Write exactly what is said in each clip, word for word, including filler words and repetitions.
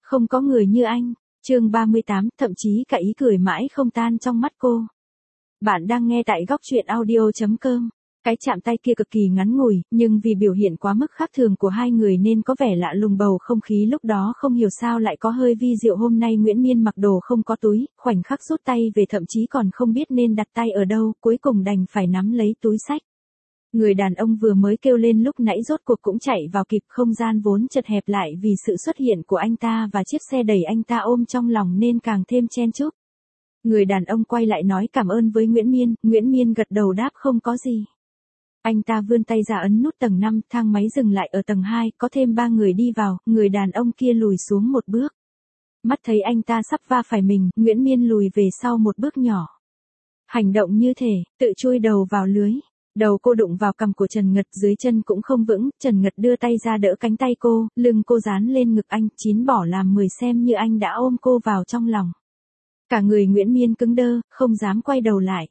Không có người như anh. Chương ba mươi tám, thậm chí cả ý cười mãi không tan trong mắt cô. Bạn đang nghe tại góc truyện audio chấm com. Cái chạm tay kia cực kỳ ngắn ngủi, nhưng vì biểu hiện quá mức khác thường của hai người nên có vẻ lạ lùng, bầu không khí lúc đó không hiểu sao lại có hơi vi diệu. Hôm nay Nguyễn Miên mặc đồ không có túi, khoảnh khắc rút tay về thậm chí còn không biết nên đặt tay ở đâu, cuối cùng đành phải nắm lấy túi xách. Người đàn ông vừa mới kêu lên lúc nãy rốt cuộc cũng chạy vào kịp, không gian vốn chật hẹp lại vì sự xuất hiện của anh ta và chiếc xe đẩy anh ta ôm trong lòng nên càng thêm chen chúc. Người đàn ông quay lại nói cảm ơn với Nguyễn Miên, Nguyễn Miên gật đầu đáp không có gì. Anh ta vươn tay ra ấn nút tầng năm, thang máy dừng lại ở tầng hai, có thêm ba người đi vào, người đàn ông kia lùi xuống một bước. Mắt thấy anh ta sắp va phải mình, Nguyễn Miên lùi về sau một bước nhỏ. Hành động như thể, tự chui đầu vào lưới. Đầu cô đụng vào cằm của Trần Ngật, dưới chân cũng không vững, Trần Ngật đưa tay ra đỡ cánh tay cô, lưng cô dán lên ngực anh, chín bỏ làm mười xem như anh đã ôm cô vào trong lòng. Cả người Nguyễn Miên cứng đơ, không dám quay đầu lại.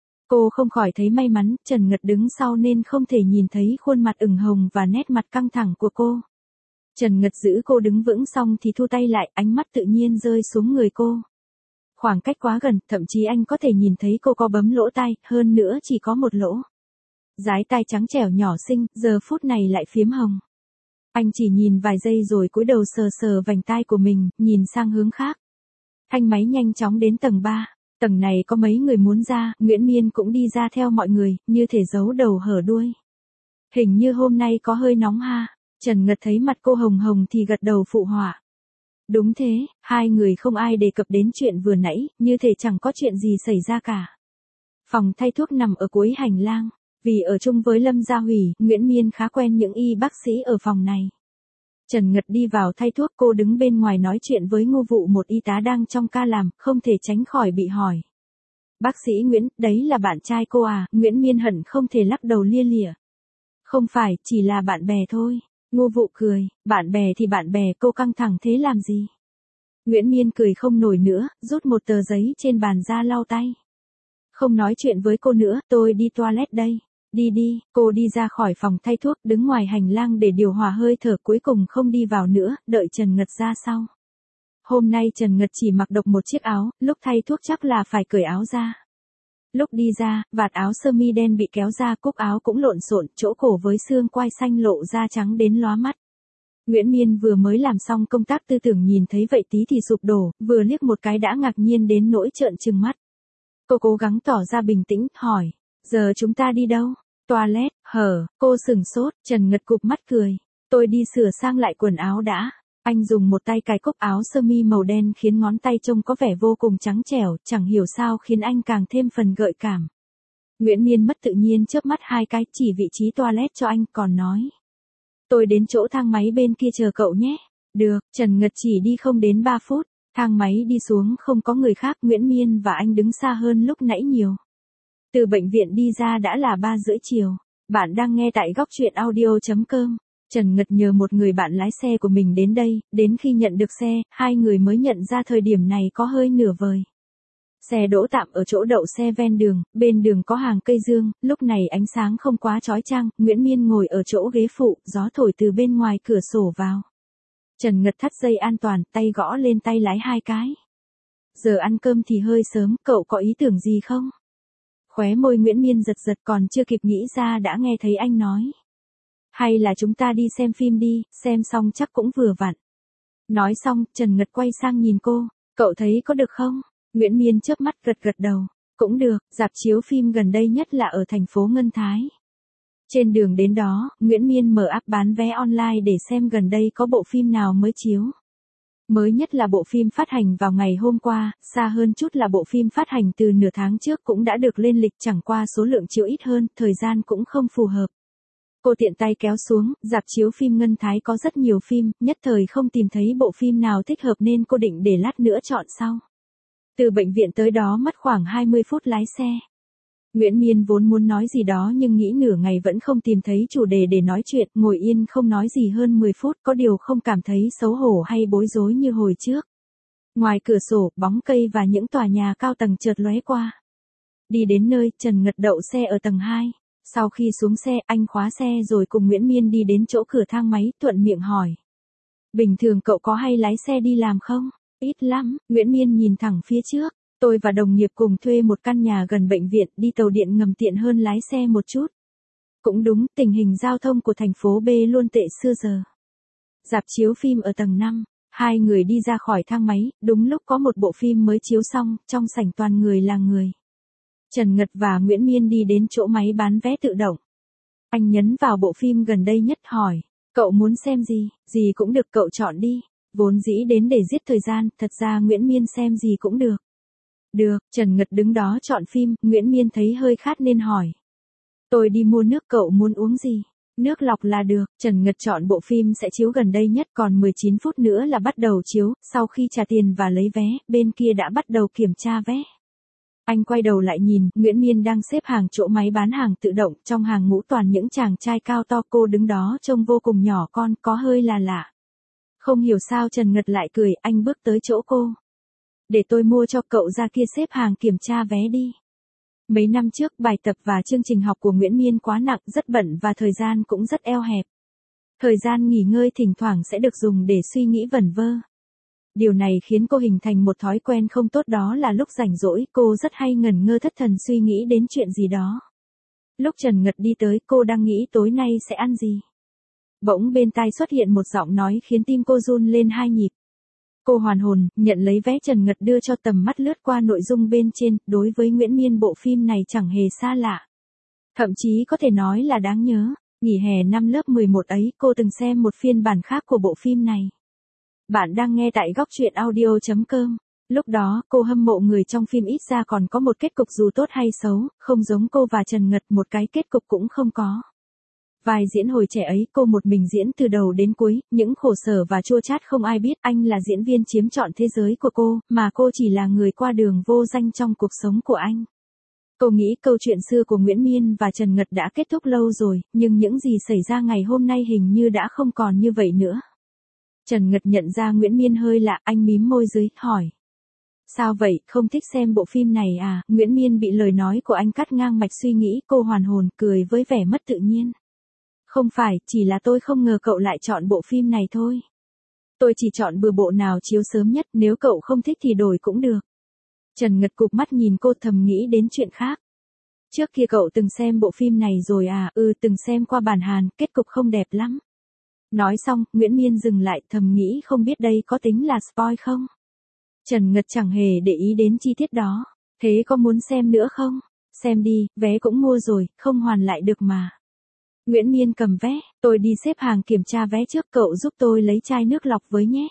Cô không khỏi thấy may mắn, Trần Ngật đứng sau nên không thể nhìn thấy khuôn mặt ửng hồng và nét mặt căng thẳng của cô. Trần Ngật giữ cô đứng vững xong thì thu tay lại, ánh mắt tự nhiên rơi xuống người cô. Khoảng cách quá gần, thậm chí anh có thể nhìn thấy cô có bấm lỗ tai, hơn nữa chỉ có một lỗ. Dái tai trắng trẻo nhỏ xinh, giờ phút này lại phiếm hồng. Anh chỉ nhìn vài giây rồi cúi đầu sờ sờ vành tai của mình, nhìn sang hướng khác. Thang máy nhanh chóng đến tầng ba. Tầng này có mấy người muốn ra, Nguyễn Miên cũng đi ra theo mọi người, như thể giấu đầu hở đuôi. Hình như hôm nay có hơi nóng ha. Trần Ngật thấy mặt cô hồng hồng thì gật đầu phụ họa. Đúng thế, hai người không ai đề cập đến chuyện vừa nãy, như thể chẳng có chuyện gì xảy ra cả. Phòng thay thuốc nằm ở cuối hành lang. Vì ở chung với Lâm Gia Hủy, Nguyễn Miên khá quen những y bác sĩ ở phòng này. Trần Ngật đi vào thay thuốc, cô đứng bên ngoài nói chuyện với Ngô Vụ, một y tá đang trong ca làm, không thể tránh khỏi bị hỏi. Bác sĩ Nguyễn, đấy là bạn trai cô à? Nguyễn Miên hận không thể lắc đầu lia lịa. Không phải, chỉ là bạn bè thôi. Ngô Vụ cười, bạn bè thì bạn bè, cô căng thẳng thế làm gì? Nguyễn Miên cười không nổi nữa, rút một tờ giấy trên bàn ra lau tay. Không nói chuyện với cô nữa, tôi đi toilet đây. Đi đi, cô đi ra khỏi phòng thay thuốc, đứng ngoài hành lang để điều hòa hơi thở, cuối cùng không đi vào nữa, đợi Trần Ngật ra sau. Hôm nay Trần Ngật chỉ mặc độc một chiếc áo, lúc thay thuốc chắc là phải cởi áo ra. Lúc đi ra, vạt áo sơ mi đen bị kéo ra, cúc áo cũng lộn xộn, chỗ cổ với xương quai xanh lộ ra trắng đến lóa mắt. Nguyễn Miên vừa mới làm xong công tác tư tưởng, nhìn thấy vậy tí thì sụp đổ, vừa liếc một cái đã ngạc nhiên đến nỗi trợn trừng mắt. Cô cố gắng tỏ ra bình tĩnh, hỏi, giờ chúng ta đi đâu? Toilet, hở, cô sừng sốt, Trần Ngật cụp mắt cười. Tôi đi sửa sang lại quần áo đã. Anh dùng một tay cài cúc áo sơ mi màu đen khiến ngón tay trông có vẻ vô cùng trắng trẻo, chẳng hiểu sao khiến anh càng thêm phần gợi cảm. Nguyễn Miên mất tự nhiên chớp mắt hai cái, chỉ vị trí toilet cho anh, còn nói. Tôi đến chỗ thang máy bên kia chờ cậu nhé. Được, Trần Ngật chỉ đi không đến ba phút. Thang máy đi xuống không có người khác, Nguyễn Miên và anh đứng xa hơn lúc nãy nhiều. Từ bệnh viện đi ra đã là ba rưỡi chiều. Bạn đang nghe tại góc truyện audio chấm com. Trần Ngật nhờ một người bạn lái xe của mình đến đây, đến khi nhận được xe, hai người mới nhận ra thời điểm này có hơi nửa vời. Xe đỗ tạm ở chỗ đậu xe ven đường, bên đường có hàng cây dương, lúc này ánh sáng không quá chói chang, Nguyễn Miên ngồi ở chỗ ghế phụ, gió thổi từ bên ngoài cửa sổ vào. Trần Ngật thắt dây an toàn, tay gõ lên tay lái hai cái. Giờ ăn cơm thì hơi sớm, cậu có ý tưởng gì không? Khóe môi Nguyễn Miên giật giật, còn chưa kịp nghĩ ra đã nghe thấy anh nói. Hay là chúng ta đi xem phim đi, xem xong chắc cũng vừa vặn. Nói xong, Trần Ngật quay sang nhìn cô, cậu thấy có được không? Nguyễn Miên chớp mắt gật gật đầu, cũng được, rạp chiếu phim gần đây nhất là ở thành phố Ngân Thái. Trên đường đến đó, Nguyễn Miên mở app bán vé online để xem gần đây có bộ phim nào mới chiếu. Mới nhất là bộ phim phát hành vào ngày hôm qua, xa hơn chút là bộ phim phát hành từ nửa tháng trước cũng đã được lên lịch, chẳng qua số lượng chiếu ít hơn, thời gian cũng không phù hợp. Cô tiện tay kéo xuống, rạp chiếu phim Ngân Thái có rất nhiều phim, nhất thời không tìm thấy bộ phim nào thích hợp nên cô định để lát nữa chọn sau. Từ bệnh viện tới đó mất khoảng hai mươi phút lái xe. Nguyễn Miên vốn muốn nói gì đó nhưng nghĩ nửa ngày vẫn không tìm thấy chủ đề để nói chuyện, ngồi yên không nói gì hơn mười phút, có điều không cảm thấy xấu hổ hay bối rối như hồi trước. Ngoài cửa sổ, bóng cây và những tòa nhà cao tầng chợt lóe qua. Đi đến nơi, Trần Ngật đậu xe ở tầng hai. Sau khi xuống xe, anh khóa xe rồi cùng Nguyễn Miên đi đến chỗ cửa thang máy, thuận miệng hỏi. Bình thường cậu có hay lái xe đi làm không? Ít lắm, Nguyễn Miên nhìn thẳng phía trước. Tôi và đồng nghiệp cùng thuê một căn nhà gần bệnh viện, đi tàu điện ngầm tiện hơn lái xe một chút. Cũng đúng, tình hình giao thông của thành phố B luôn tệ xưa giờ. Rạp chiếu phim ở tầng năm, hai người đi ra khỏi thang máy, đúng lúc có một bộ phim mới chiếu xong, trong sảnh toàn người là người. Trần Ngật và Nguyễn Miên đi đến chỗ máy bán vé tự động. Anh nhấn vào bộ phim gần đây nhất hỏi, cậu muốn xem gì, gì cũng được cậu chọn đi. Vốn dĩ đến để giết thời gian, thật ra Nguyễn Miên xem gì cũng được. Được, Trần Ngật đứng đó chọn phim, Nguyễn Miên thấy hơi khát nên hỏi. Tôi đi mua nước, cậu muốn uống gì? Nước lọc là được, Trần Ngật chọn bộ phim sẽ chiếu gần đây nhất, còn mười chín phút nữa là bắt đầu chiếu, sau khi trả tiền và lấy vé, bên kia đã bắt đầu kiểm tra vé. Anh quay đầu lại nhìn, Nguyễn Miên đang xếp hàng chỗ máy bán hàng tự động, trong hàng ngũ toàn những chàng trai cao to, cô đứng đó trông vô cùng nhỏ con, có hơi là lạ. Không hiểu sao Trần Ngật lại cười, anh bước tới chỗ cô. Để tôi mua cho cậu, ra kia xếp hàng kiểm tra vé đi. Mấy năm trước bài tập và chương trình học của Nguyễn Miên quá nặng, rất bận và thời gian cũng rất eo hẹp. Thời gian nghỉ ngơi thỉnh thoảng sẽ được dùng để suy nghĩ vẩn vơ. Điều này khiến cô hình thành một thói quen không tốt, đó là lúc rảnh rỗi cô rất hay ngẩn ngơ thất thần suy nghĩ đến chuyện gì đó. Lúc Trần Ngật đi tới, cô đang nghĩ tối nay sẽ ăn gì. Bỗng bên tai xuất hiện một giọng nói khiến tim cô run lên hai nhịp. Cô hoàn hồn, nhận lấy vé, Trần Ngật đưa cho, tầm mắt lướt qua nội dung bên trên, đối với Nguyễn Miên bộ phim này chẳng hề xa lạ. Thậm chí có thể nói là đáng nhớ, nghỉ hè năm lớp mười một ấy cô từng xem một phiên bản khác của bộ phim này. Bạn đang nghe tại góc truyện audio chấm com. Lúc đó, cô hâm mộ người trong phim ít ra còn có một kết cục dù tốt hay xấu, không giống cô và Trần Ngật một cái kết cục cũng không có. Vai diễn hồi trẻ ấy cô một mình diễn từ đầu đến cuối, những khổ sở và chua chát không ai biết, anh là diễn viên chiếm trọn thế giới của cô, mà cô chỉ là người qua đường vô danh trong cuộc sống của anh. Cô nghĩ câu chuyện xưa của Nguyễn Miên và Trần Ngật đã kết thúc lâu rồi, nhưng những gì xảy ra ngày hôm nay hình như đã không còn như vậy nữa. Trần Ngật nhận ra Nguyễn Miên hơi lạ, anh mím môi dưới, hỏi. Sao vậy, không thích xem bộ phim này à? Nguyễn Miên bị lời nói của anh cắt ngang mạch suy nghĩ, cô hoàn hồn, cười với vẻ mất tự nhiên. Không phải, chỉ là tôi không ngờ cậu lại chọn bộ phim này thôi. Tôi chỉ chọn bừa bộ nào chiếu sớm nhất, nếu cậu không thích thì đổi cũng được. Trần Ngật cụp mắt nhìn cô, thầm nghĩ đến chuyện khác. Trước kia cậu từng xem bộ phim này rồi à? Ừ, từng xem qua bản Hàn, kết cục không đẹp lắm. Nói xong, Nguyễn Miên dừng lại, thầm nghĩ không biết đây có tính là spoil không? Trần Ngật chẳng hề để ý đến chi tiết đó. Thế có muốn xem nữa không? Xem đi, vé cũng mua rồi, không hoàn lại được mà. Nguyễn Miên cầm vé, tôi đi xếp hàng kiểm tra vé trước, cậu giúp tôi lấy chai nước lọc với nhé.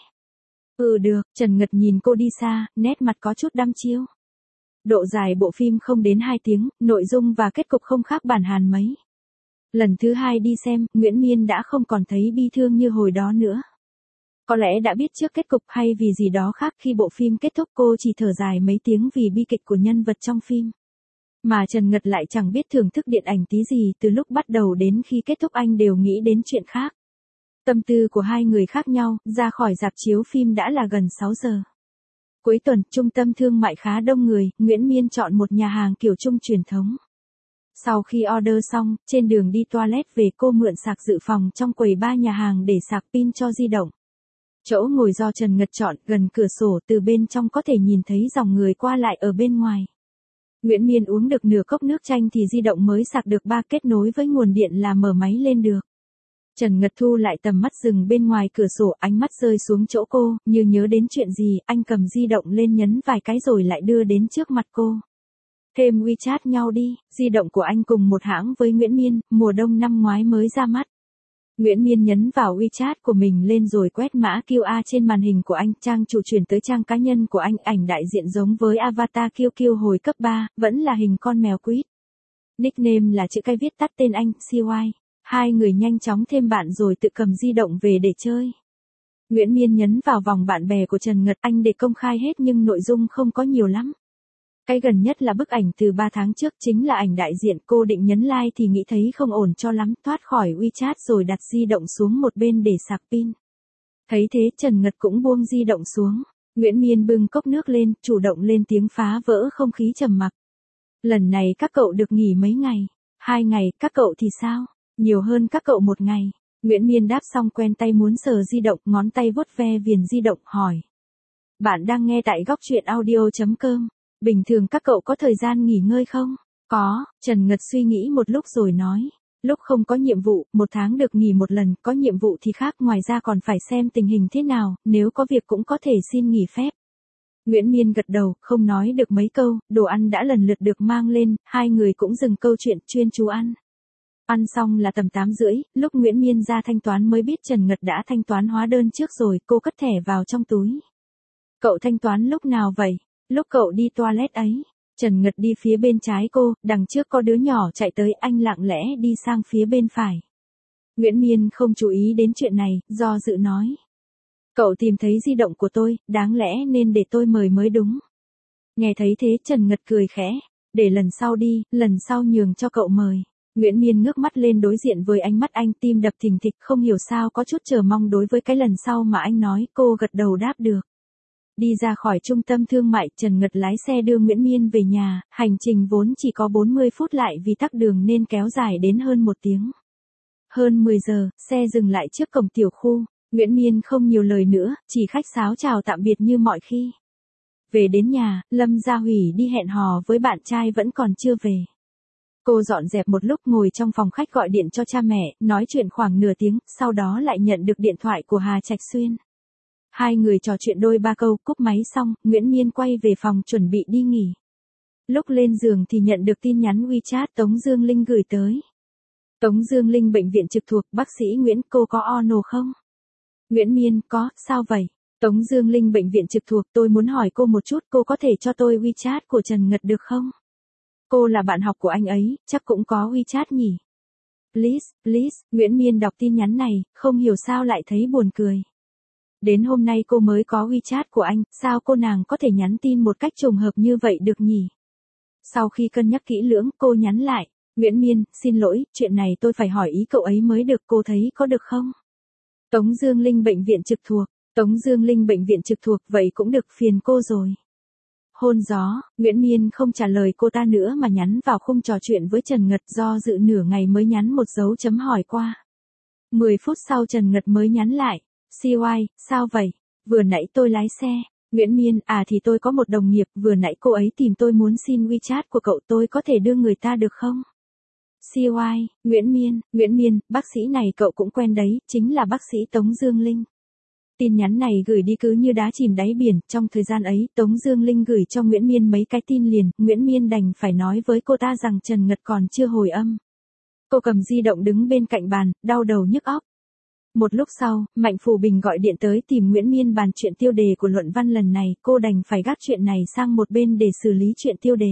Ừ được, Trần Ngật nhìn cô đi xa, nét mặt có chút đăm chiêu. Độ dài bộ phim không đến hai tiếng, nội dung và kết cục không khác bản Hàn mấy. Lần thứ hai đi xem, Nguyễn Miên đã không còn thấy bi thương như hồi đó nữa. Có lẽ đã biết trước kết cục hay vì gì đó khác, khi bộ phim kết thúc cô chỉ thở dài mấy tiếng vì bi kịch của nhân vật trong phim. Mà Trần Ngật lại chẳng biết thưởng thức điện ảnh tí gì, từ lúc bắt đầu đến khi kết thúc anh đều nghĩ đến chuyện khác. Tâm tư của hai người khác nhau, ra khỏi rạp chiếu phim đã là gần sáu giờ. Cuối tuần, trung tâm thương mại khá đông người, Nguyễn Miên chọn một nhà hàng kiểu Trung truyền thống. Sau khi order xong, trên đường đi toilet về cô mượn sạc dự phòng trong quầy ba nhà hàng để sạc pin cho di động. Chỗ ngồi do Trần Ngật chọn, gần cửa sổ, từ bên trong có thể nhìn thấy dòng người qua lại ở bên ngoài. Nguyễn Miên uống được nửa cốc nước chanh thì di động mới sạc được ba, kết nối với nguồn điện là mở máy lên được. Trần Ngật thu lại tầm mắt dừng bên ngoài cửa sổ, ánh mắt rơi xuống chỗ cô, như nhớ đến chuyện gì, anh cầm di động lên nhấn vài cái rồi lại đưa đến trước mặt cô. Thêm WeChat nhau đi, di động của anh cùng một hãng với Nguyễn Miên, mùa đông năm ngoái mới ra mắt. Nguyễn Miên nhấn vào WeChat của mình lên rồi quét mã quy rờ trên màn hình của anh, trang chủ chuyển tới trang cá nhân của anh, ảnh đại diện giống với avatar quy quy hồi cấp ba, vẫn là hình con mèo quýt. Nickname là chữ cái viết tắt tên anh, xê i. Hai người nhanh chóng thêm bạn rồi tự cầm di động về để chơi. Nguyễn Miên nhấn vào vòng bạn bè của Trần Ngật, anh để công khai hết nhưng nội dung không có nhiều lắm. Cái gần nhất là bức ảnh từ ba tháng trước, chính là ảnh đại diện, cô định nhấn like thì nghĩ thấy không ổn cho lắm, thoát khỏi WeChat rồi đặt di động xuống một bên để sạc pin. Thấy thế Trần Ngật cũng buông di động xuống, Nguyễn Miên bưng cốc nước lên, chủ động lên tiếng phá vỡ không khí trầm mặc. Lần này các cậu được nghỉ mấy ngày? Hai ngày, các cậu thì sao? Nhiều hơn các cậu một ngày. Nguyễn Miên đáp xong quen tay muốn sờ di động, ngón tay vuốt ve viền di động, hỏi. Bạn đang nghe tại góc truyện audio.com. Bình thường các cậu có thời gian nghỉ ngơi không? Có, Trần Ngật suy nghĩ một lúc rồi nói. Lúc không có nhiệm vụ, một tháng được nghỉ một lần, có nhiệm vụ thì khác, ngoài ra còn phải xem tình hình thế nào, nếu có việc cũng có thể xin nghỉ phép. Nguyễn Miên gật đầu, không nói được mấy câu, đồ ăn đã lần lượt được mang lên, hai người cũng dừng câu chuyện, chuyên chú ăn. Ăn xong là tầm tám rưỡi, lúc Nguyễn Miên ra thanh toán mới biết Trần Ngật đã thanh toán hóa đơn trước rồi, cô cất thẻ vào trong túi. Cậu thanh toán lúc nào vậy? Lúc cậu đi toilet ấy. Trần Ngật đi phía bên trái cô, đằng trước có đứa nhỏ chạy tới, anh lặng lẽ đi sang phía bên phải. Nguyễn Miên không chú ý đến chuyện này, do dự nói. Cậu tìm thấy di động của tôi, đáng lẽ nên để tôi mời mới đúng. Nghe thấy thế Trần Ngật cười khẽ, để lần sau đi, lần sau nhường cho cậu mời. Nguyễn Miên ngước mắt lên đối diện với ánh mắt anh, tim đập thình thịch, không hiểu sao có chút chờ mong đối với cái lần sau mà anh nói, cô gật đầu đáp được. Đi ra khỏi trung tâm thương mại, Trần Ngật lái xe đưa Nguyễn Miên về nhà, hành trình vốn chỉ có bốn mươi phút lại vì tắc đường nên kéo dài đến hơn một tiếng. Hơn mười giờ, xe dừng lại trước cổng tiểu khu, Nguyễn Miên không nhiều lời nữa, chỉ khách sáo chào tạm biệt như mọi khi. Về đến nhà, Lâm Gia Hủy đi hẹn hò với bạn trai vẫn còn chưa về. Cô dọn dẹp một lúc ngồi trong phòng khách gọi điện cho cha mẹ, nói chuyện khoảng nửa tiếng, sau đó lại nhận được điện thoại của Hà Trạch Xuyên. Hai người trò chuyện đôi ba câu, cúp máy xong, Nguyễn Miên quay về phòng chuẩn bị đi nghỉ. Lúc lên giường thì nhận được tin nhắn WeChat Tống Dương Linh gửi tới. Tống Dương Linh bệnh viện trực thuộc, bác sĩ Nguyễn, cô có ono không? Nguyễn Miên, có, sao vậy? Tống Dương Linh bệnh viện trực thuộc, tôi muốn hỏi cô một chút, cô có thể cho tôi WeChat của Trần Ngật được không? Cô là bạn học của anh ấy, chắc cũng có WeChat nhỉ? Please, please, Nguyễn Miên đọc tin nhắn này, không hiểu sao lại thấy buồn cười. Đến hôm nay cô mới có WeChat của anh, sao cô nàng có thể nhắn tin một cách trùng hợp như vậy được nhỉ? Sau khi cân nhắc kỹ lưỡng, cô nhắn lại, Nguyễn Miên, xin lỗi, chuyện này tôi phải hỏi ý cậu ấy mới được, cô thấy có được không? Tống Dương Linh bệnh viện trực thuộc, Tống Dương Linh bệnh viện trực thuộc, vậy cũng được, phiền cô rồi. Hôn gió, Nguyễn Miên không trả lời cô ta nữa mà nhắn vào khung trò chuyện với Trần Ngật, do dự nửa ngày mới nhắn một dấu chấm hỏi qua. mười phút sau Trần Ngật mới nhắn lại, xê i, sao vậy? Vừa nãy tôi lái xe. Nguyễn Miên, à thì tôi có một đồng nghiệp, vừa nãy cô ấy tìm tôi muốn xin WeChat của cậu, tôi có thể đưa người ta được không? xê i, Nguyễn Miên, Nguyễn Miên, bác sĩ này cậu cũng quen đấy, chính là bác sĩ Tống Dương Linh. Tin nhắn này gửi đi cứ như đá chìm đáy biển, trong thời gian ấy, Tống Dương Linh gửi cho Nguyễn Miên mấy cái tin liền, Nguyễn Miên đành phải nói với cô ta rằng Trần Ngật còn chưa hồi âm. Cô cầm di động đứng bên cạnh bàn, đau đầu nhức óc. Một lúc sau, Mạnh Phù Bình gọi điện tới tìm Nguyễn Miên bàn chuyện tiêu đề của luận văn lần này, cô đành phải gác chuyện này sang một bên để xử lý chuyện tiêu đề.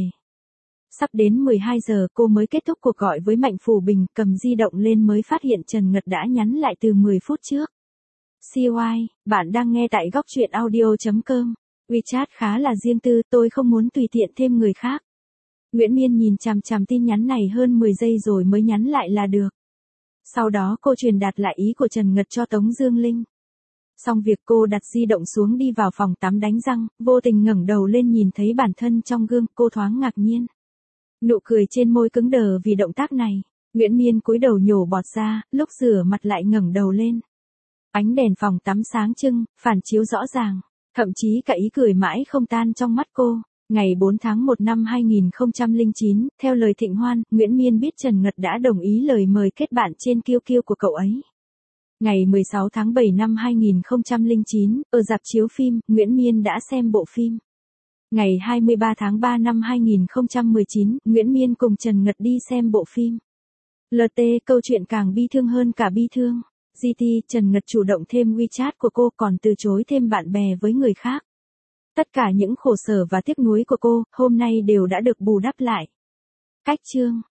Sắp đến mười hai giờ cô mới kết thúc cuộc gọi với Mạnh Phù Bình, cầm di động lên mới phát hiện Trần Ngật đã nhắn lại từ mười phút trước. xê i, bạn đang nghe tại góc truyện audio.com. WeChat khá là riêng tư, tôi không muốn tùy tiện thêm người khác. Nguyễn Miên nhìn chằm chằm tin nhắn này hơn mười giây rồi mới nhắn lại là được. Sau đó cô truyền đạt lại ý của Trần Ngật cho Tống Dương Linh. Xong việc cô đặt di động xuống đi vào phòng tắm đánh răng, vô tình ngẩng đầu lên nhìn thấy bản thân trong gương, cô thoáng ngạc nhiên. Nụ cười trên môi cứng đờ vì động tác này. Nguyễn Miên cúi đầu nhổ bọt ra, lúc rửa mặt lại ngẩng đầu lên. Ánh đèn phòng tắm sáng trưng, phản chiếu rõ ràng, thậm chí cả ý cười mãi không tan trong mắt cô. Ngày bốn tháng một năm hai nghìn không trăm lẻ chín, theo lời Thịnh Hoan, Nguyễn Miên biết Trần Ngật đã đồng ý lời mời kết bạn trên Q Q của cậu ấy. Ngày mười sáu tháng bảy năm hai nghìn không trăm lẻ chín, ở rạp chiếu phim, Nguyễn Miên đã xem bộ phim. Ngày hai mươi ba tháng ba năm hai nghìn không trăm mười chín, Nguyễn Miên cùng Trần Ngật đi xem bộ phim. lờ tê, câu chuyện càng bi thương hơn cả bi thương. giê tê, Trần Ngật chủ động thêm WeChat của cô, còn từ chối thêm bạn bè với người khác. Tất cả những khổ sở và tiếc nuối của cô, hôm nay đều đã được bù đắp lại. Cách chương